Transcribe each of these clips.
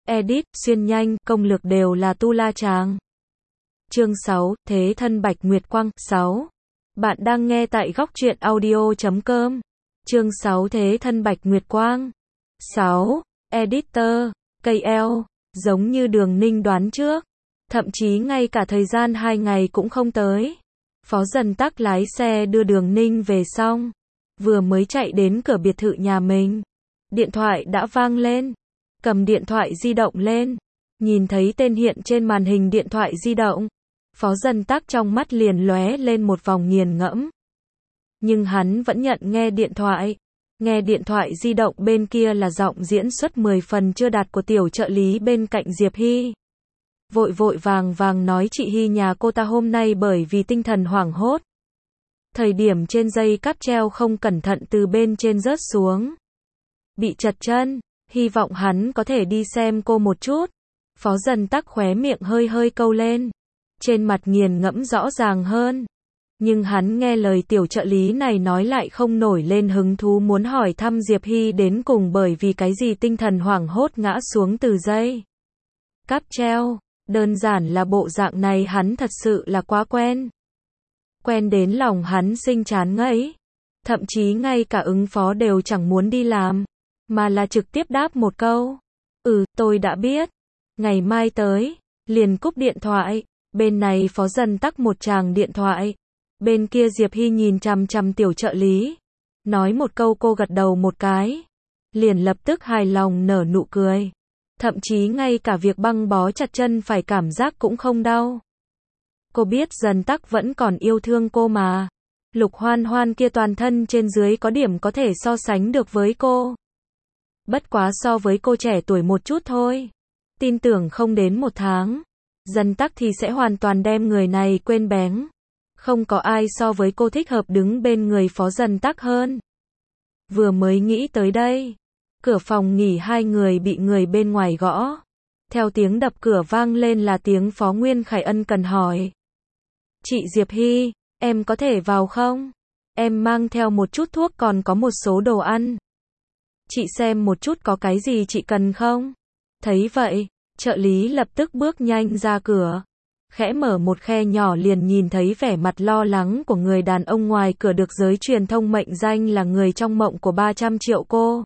edit, xuyên nhanh, công lược đều là tu la chàng. Chương 6, Thế thân Bạch Nguyệt Quang. 6. Bạn đang nghe tại góc truyện audio.com. Chương 6, Thế thân Bạch Nguyệt Quang. 6. Editor, KL, giống như Đường Ninh đoán trước. Thậm chí ngay cả thời gian 2 ngày cũng không tới. Phó Dần Tắc lái xe đưa Đường Ninh về xong. Vừa mới chạy đến cửa biệt thự nhà mình. Điện thoại đã vang lên. Cầm điện thoại di động lên. Nhìn thấy tên hiện trên màn hình điện thoại di động. Phó Dần Tắc trong mắt liền lóe lên một vòng nghiền ngẫm. Nhưng hắn vẫn nhận nghe điện thoại. Nghe điện thoại di động bên kia là giọng diễn xuất 10 phần chưa đạt của tiểu trợ lý bên cạnh Diệp Hy. Vội vội vàng vàng nói chị Hy nhà cô ta hôm nay bởi vì tinh thần hoảng hốt. Thời điểm trên dây cáp treo không cẩn thận từ bên trên rớt xuống. Bị trật chân, hy vọng hắn có thể đi xem cô một chút. Phó Dần Tắc khóe miệng hơi hơi câu lên. Trên mặt nghiền ngẫm rõ ràng hơn. Nhưng hắn nghe lời tiểu trợ lý này nói lại không nổi lên hứng thú muốn hỏi thăm Diệp Hy đến cùng bởi vì cái gì tinh thần hoảng hốt ngã xuống từ dây cáp treo. Đơn giản là bộ dạng này hắn thật sự là quá quen. Quen đến lòng hắn sinh chán ngấy. Thậm chí ngay cả ứng phó đều chẳng muốn đi làm. Mà là trực tiếp đáp một câu. Tôi đã biết. Ngày mai tới. Liền cúp điện thoại. Bên này Phó Dần Tắc một tràng điện thoại. Bên kia Diệp Hy nhìn chằm chằm tiểu trợ lý. Nói một câu cô gật đầu một cái. Liền lập tức hài lòng nở nụ cười. Thậm chí ngay cả việc băng bó chặt chân phải cảm giác cũng không đau. Cô biết Dần Tắc vẫn còn yêu thương cô mà. Lục Hoan Hoan kia toàn thân trên dưới có điểm có thể so sánh được với cô. Bất quá so với cô trẻ tuổi một chút thôi. Tin tưởng không đến 1 tháng. Dần Tắc thì sẽ hoàn toàn đem người này quên bén. Không có ai so với cô thích hợp đứng bên người Phó Dần Tắc hơn. Vừa mới nghĩ tới đây. Cửa phòng nghỉ hai người bị người bên ngoài gõ. Theo tiếng đập cửa vang lên là tiếng Phó Nguyên Khải ân cần hỏi. Chị Diệp Hy, em có thể vào không? Em mang theo một chút thuốc còn có một số đồ ăn. Chị xem một chút có cái gì chị cần không? Thấy vậy, trợ lý lập tức bước nhanh ra cửa. Khẽ mở một khe nhỏ liền nhìn thấy vẻ mặt lo lắng của người đàn ông ngoài cửa được giới truyền thông mệnh danh là người trong mộng của 300 triệu cô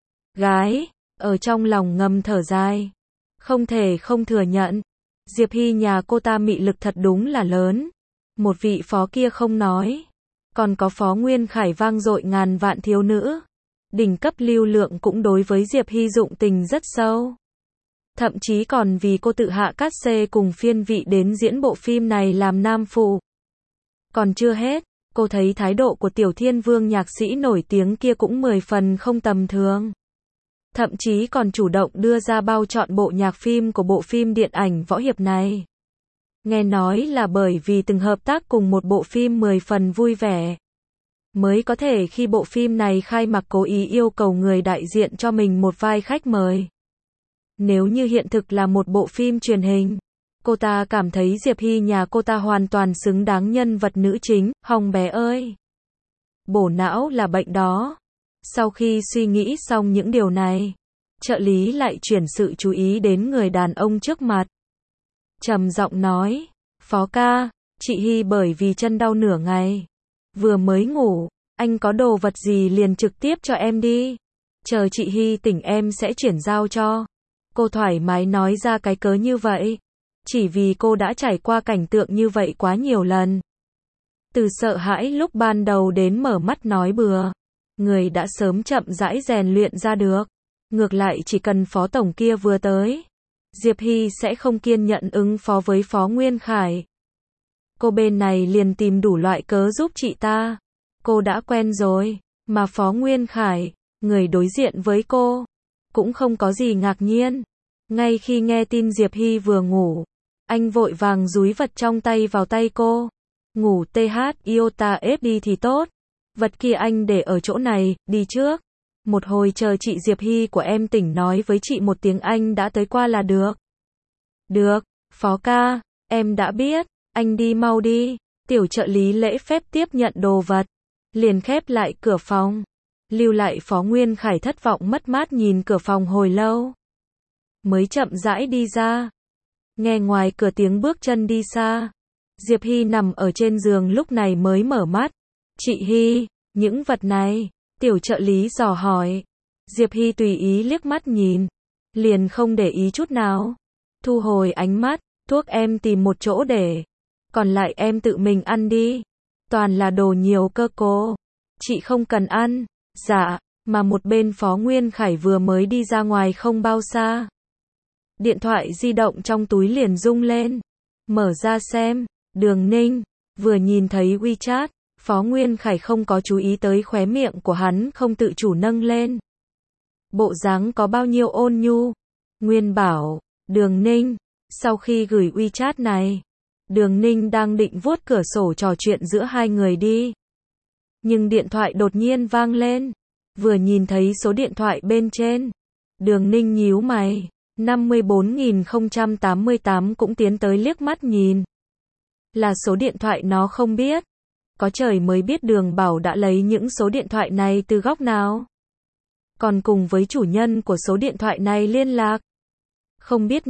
gái, ở trong lòng ngầm thở dài. Không thể không thừa nhận, Diệp Hy nhà cô ta mị lực thật đúng là lớn. Một vị phó kia không nói. Còn có Phó Nguyên Khải vang dội ngàn vạn thiếu nữ. Đỉnh cấp lưu lượng cũng đối với Diệp Hy dụng tình rất sâu. Thậm chí còn vì cô tự hạ cát xê cùng phiên vị đến diễn bộ phim này làm nam phụ. Còn chưa hết, cô thấy thái độ của Tiểu Thiên Vương nhạc sĩ nổi tiếng kia cũng 10 phần không tầm thường. Thậm chí còn chủ động đưa ra bao chọn bộ nhạc phim của bộ phim điện ảnh võ hiệp này. Nghe nói là bởi vì từng hợp tác cùng một bộ phim 10 phần vui vẻ. Mới có thể khi bộ phim này khai mạc cố ý yêu cầu người đại diện cho mình một vai khách mời. Nếu như hiện thực là một bộ phim truyền hình, cô ta cảm thấy Diệp Hy nhà cô ta hoàn toàn xứng đáng nhân vật nữ chính, Hồng bé ơi. Bổ não là bệnh đó. Sau khi suy nghĩ xong những điều này, trợ lý lại chuyển sự chú ý đến người đàn ông trước mặt. Trầm giọng nói, Phó ca, chị Hy bởi vì chân đau nửa ngày. Vừa mới ngủ, anh có đồ vật gì liền trực tiếp cho em đi. Chờ chị Hy tỉnh em sẽ chuyển giao cho. Cô thoải mái nói ra cái cớ như vậy. Chỉ vì cô đã trải qua cảnh tượng như vậy quá nhiều lần. Từ sợ hãi lúc ban đầu đến mở mắt nói bừa. Người đã sớm chậm rãi rèn luyện ra được. Ngược lại chỉ cần Phó Tổng kia vừa tới. Diệp Hy sẽ không kiên nhẫn ứng phó với Phó Nguyên Khải. Cô bên này liền tìm đủ loại cớ giúp chị ta. Cô đã quen rồi. Mà Phó Nguyên Khải, người đối diện với cô, cũng không có gì ngạc nhiên. Ngay khi nghe tin Diệp Hy vừa ngủ, anh vội vàng dúi vật trong tay vào tay cô. Ngủ TH iota ép đi thì tốt. Vật kia anh để ở chỗ này, đi trước. Một hồi chờ chị Diệp Hy của em tỉnh nói với chị một tiếng anh đã tới qua là được. Được, Phó ca, em đã biết, anh đi mau đi. Tiểu trợ lý lễ phép tiếp nhận đồ vật, liền khép lại cửa phòng. Lưu lại Phó Nguyên Khải thất vọng mất mát nhìn cửa phòng hồi lâu. mới chậm rãi đi ra. Nghe ngoài cửa tiếng bước chân đi xa. Diệp Hy nằm ở trên giường lúc này mới mở mắt. Chị Hy, những vật này, tiểu trợ lý dò hỏi. Diệp Hy tùy ý liếc mắt nhìn, liền không để ý chút nào. Thu hồi ánh mắt, thuốc em tìm một chỗ để, còn lại em tự mình ăn đi. Toàn là đồ nhiều cơ cô. Chị không cần ăn. Dạ, mà một bên Phó Nguyên Khải vừa mới đi ra ngoài không bao xa. Điện thoại di động trong túi liền rung lên. Mở ra xem, Đường Ninh, vừa nhìn thấy WeChat, Phó Nguyên Khải không có chú ý tới khóe miệng của hắn không tự chủ nâng lên. Bộ dáng có bao nhiêu ôn nhu. Nguyên bảo, Đường Ninh, sau khi gửi WeChat này, Đường Ninh đang định vuốt cửa sổ trò chuyện giữa hai người đi. Nhưng điện thoại đột nhiên vang lên. Vừa nhìn thấy số điện thoại bên trên, Đường Ninh nhíu mày. 54088 cũng tiến tới liếc mắt nhìn. Là số điện thoại nó không biết. Có trời mới biết Đường Bảo đã lấy những số điện thoại này từ góc nào. Còn cùng với chủ nhân của số điện thoại này liên lạc. Không biết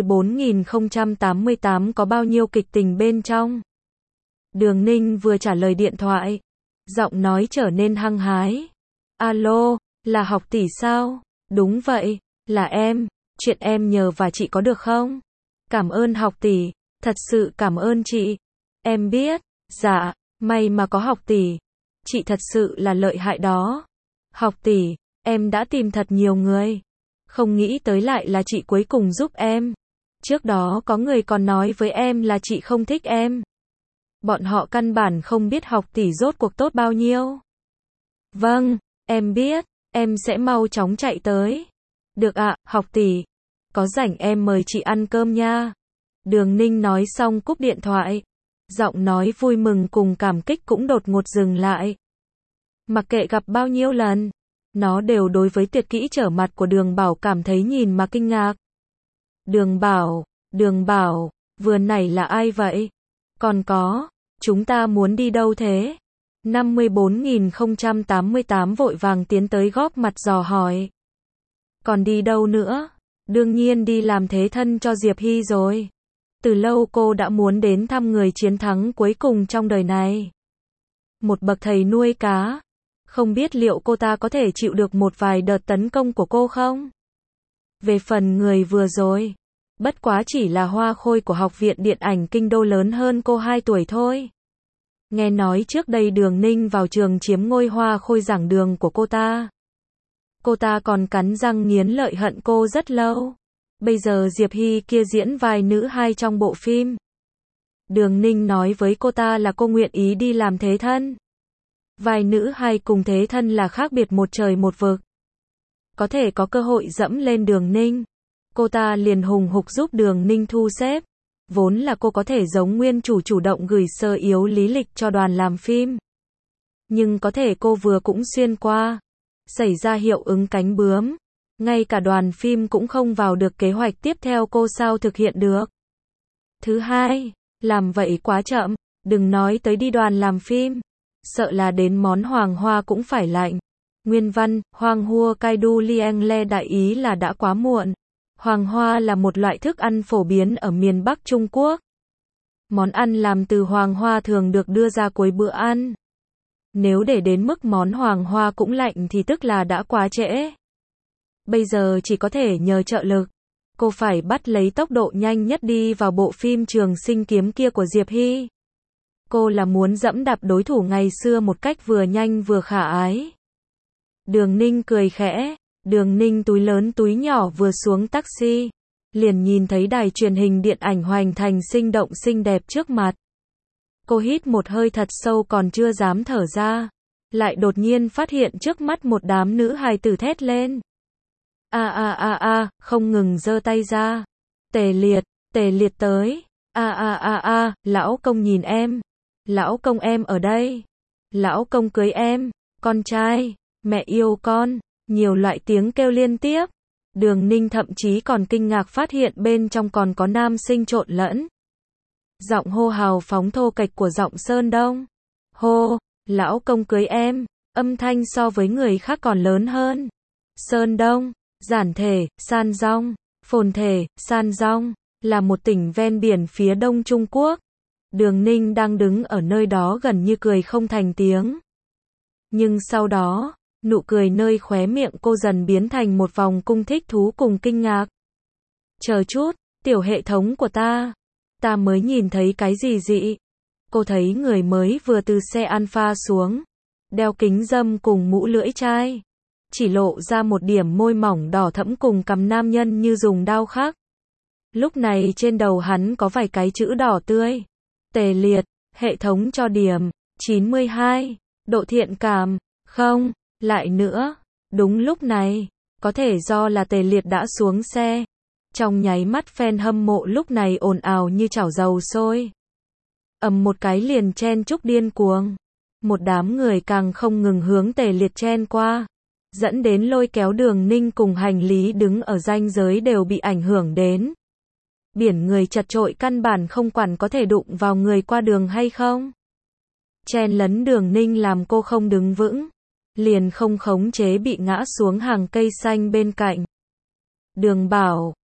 54088 có bao nhiêu kịch tình bên trong. Đường Ninh vừa trả lời điện thoại, giọng nói trở nên hăng hái. Alo, là Học tỷ sao? Đúng vậy, là em. Chuyện em nhờ và chị có được không? Cảm ơn Học tỷ, thật sự cảm ơn chị. Em biết, dạ, may mà có Học tỷ. Chị thật sự là lợi hại đó. Học tỷ, em đã tìm thật nhiều người. Không nghĩ tới lại là chị cuối cùng giúp em. Trước đó có người còn nói với em là chị không thích em. Bọn họ căn bản không biết Học tỷ rốt cuộc tốt bao nhiêu. Vâng, em biết, em sẽ mau chóng chạy tới. Được ạ, Học tỷ. Có rảnh em mời chị ăn cơm nha. Đường Ninh nói xong cúp điện thoại. Giọng nói vui mừng cùng cảm kích cũng đột ngột dừng lại. Mặc kệ gặp bao nhiêu lần, nó đều đối với tuyệt kỹ trở mặt của Đường Bảo cảm thấy nhìn mà kinh ngạc. Đường Bảo, vừa nãy là ai vậy? Còn có, chúng ta muốn đi đâu thế? 54088 vội vàng tiến tới góp mặt dò hỏi. Còn đi đâu nữa? Đương nhiên đi làm thế thân cho Diệp Hy rồi. Từ lâu cô đã muốn đến thăm người chiến thắng cuối cùng trong đời này. Một bậc thầy nuôi cá. Không biết liệu cô ta có thể chịu được một vài đợt tấn công của cô không? Về phần người vừa rồi, bất quá chỉ là hoa khôi của Học viện Điện ảnh Kinh Đô lớn hơn cô 2 tuổi thôi. Nghe nói trước đây Đường Ninh vào trường chiếm ngôi hoa khôi giảng đường của cô ta. Cô ta còn cắn răng nghiến lợi hận cô rất lâu. Bây giờ Diệp Hy kia diễn vai nữ hai trong bộ phim. Đường Ninh nói với cô ta là cô nguyện ý đi làm thế thân. Vai nữ hai cùng thế thân là khác biệt một trời một vực. Có thể có cơ hội dẫm lên Đường Ninh. Cô ta liền hùng hục giúp Đường Ninh thu xếp. Vốn là cô có thể giống nguyên chủ động gửi sơ yếu lý lịch cho đoàn làm phim. Nhưng có thể cô vừa cũng xuyên qua. Xảy ra hiệu ứng cánh bướm. Ngay cả đoàn phim cũng không vào được kế hoạch tiếp theo cô sao thực hiện được. Thứ hai, làm vậy quá chậm. Đừng nói tới đi đoàn làm phim. Sợ là đến món hoàng hoa cũng phải lạnh. Nguyên văn, Hoàng Hua Cai Du Lieng Le đại ý là đã quá muộn. Hoàng hoa là một loại thức ăn phổ biến ở miền Bắc Trung Quốc. Món ăn làm từ hoàng hoa thường được đưa ra cuối bữa ăn. Nếu để đến mức món hoàng hoa cũng lạnh thì tức là đã quá trễ. Bây giờ chỉ có thể nhờ trợ lực. Cô phải bắt lấy tốc độ nhanh nhất đi vào bộ phim Trường Sinh Kiếm kia của Diệp Hy. Cô là muốn dẫm đạp đối thủ ngày xưa một cách vừa nhanh vừa khả ái. Đường Ninh cười khẽ. Đường Ninh túi lớn túi nhỏ vừa xuống taxi, liền nhìn thấy đài truyền hình điện ảnh Hoành Thành sinh động xinh đẹp trước mặt. Cô hít một hơi thật sâu còn chưa dám thở ra, lại đột nhiên phát hiện trước mắt một đám nữ hài tử thét lên. Không ngừng giơ tay ra. Tề liệt tới. Lão công nhìn em. Lão công em ở đây. Lão công cưới em. Con trai, mẹ yêu con. Nhiều loại tiếng kêu liên tiếp. Đường Ninh thậm chí còn kinh ngạc phát hiện bên trong còn có nam sinh trộn lẫn. Giọng hô hào phóng thô kệch của giọng Sơn Đông. Hô, lão công cưới em. Âm thanh so với người khác còn lớn hơn. Sơn Đông, giản thể, san rong. Phồn Thể, San Dong, là một tỉnh ven biển phía đông Trung Quốc. Đường Ninh đang đứng ở nơi đó gần như cười không thành tiếng. Nhưng sau đó, nụ cười nơi khóe miệng cô dần biến thành một vòng cung thích thú cùng kinh ngạc. Chờ chút, tiểu hệ thống của ta mới nhìn thấy cái gì dị. Cô thấy người mới vừa từ xe Alpha xuống, đeo kính râm cùng mũ lưỡi chai, chỉ lộ ra một điểm môi mỏng đỏ thẫm cùng cằm nam nhân như dùng dao khắc. Lúc này trên đầu hắn có vài cái chữ đỏ tươi. Tề Liệt, hệ thống cho điểm 92, độ thiện cảm, không, lại nữa. Đúng lúc này, có thể do là Tề Liệt đã xuống xe. Trong nháy mắt fan hâm mộ lúc này ồn ào như chảo dầu sôi. Ầm một cái liền chen chúc điên cuồng. Một đám người càng không ngừng hướng Tề Liệt chen qua, dẫn đến lôi kéo Đường Ninh cùng hành lý đứng ở ranh giới đều bị ảnh hưởng đến. Biển người chật chội căn bản không quản có thể đụng vào người qua đường hay không. Chen lấn Đường Ninh làm cô không đứng vững, liền không khống chế bị ngã xuống hàng cây xanh bên cạnh. Đường Bảo,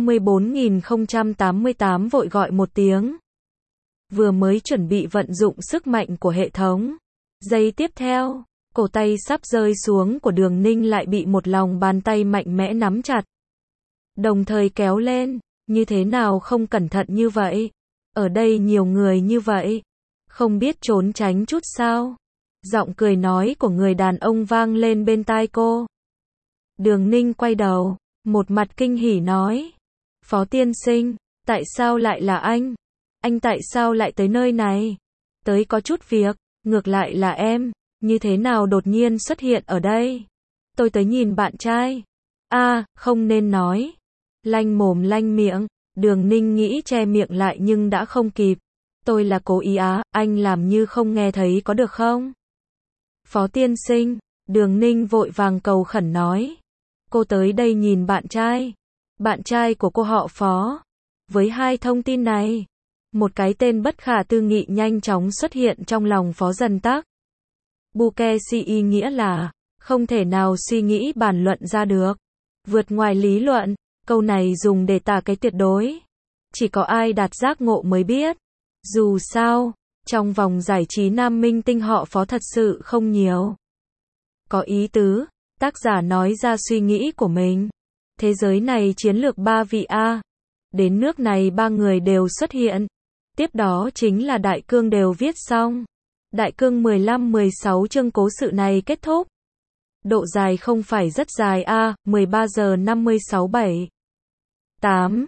54088 vội gọi một tiếng. Vừa mới chuẩn bị vận dụng sức mạnh của hệ thống. Giây tiếp theo, cổ tay sắp rơi xuống của Đường Ninh lại bị một lòng bàn tay mạnh mẽ nắm chặt. Đồng thời kéo lên, như thế nào không cẩn thận như vậy? Ở đây nhiều người như vậy, không biết trốn tránh chút sao? Giọng cười nói của người đàn ông vang lên bên tai cô. Đường Ninh quay đầu, một mặt kinh hỉ nói. Phó tiên sinh, tại sao lại là anh? Anh tại sao lại tới nơi này? Tới có chút việc, ngược lại là em, như thế nào đột nhiên xuất hiện ở đây? Tôi tới nhìn bạn trai. Không nên nói. Lanh mồm lanh miệng, Đường Ninh nghĩ che miệng lại nhưng đã không kịp. Tôi là cố ý anh làm như không nghe thấy có được không? Phó tiên sinh, Đường Ninh vội vàng cầu khẩn nói. Cô tới đây nhìn bạn trai. Bạn trai của cô họ Phó. Với hai thông tin này, một cái tên bất khả tư nghị nhanh chóng xuất hiện trong lòng Phó Dần Tắc. Bukesi nghĩa là, không thể nào suy nghĩ bàn luận ra được. Vượt ngoài lý luận, câu này dùng để tả cái tuyệt đối. Chỉ có ai đạt giác ngộ mới biết. Dù sao, trong vòng giải trí nam minh tinh họ Phó thật sự không nhiều. Có ý tứ, tác giả nói ra suy nghĩ của mình. Thế giới này chiến lược 3 vị Đến nước này 3 người đều xuất hiện. Tiếp đó chính là đại cương đều viết xong. Đại cương 15-16 chương cố sự này kết thúc. Độ dài không phải rất dài 13 giờ 56 7. 8.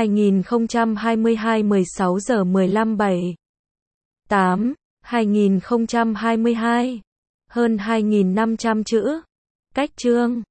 2022 16 giờ 15 7. 8. 2022. Hơn 2.500 chữ. Cách chương.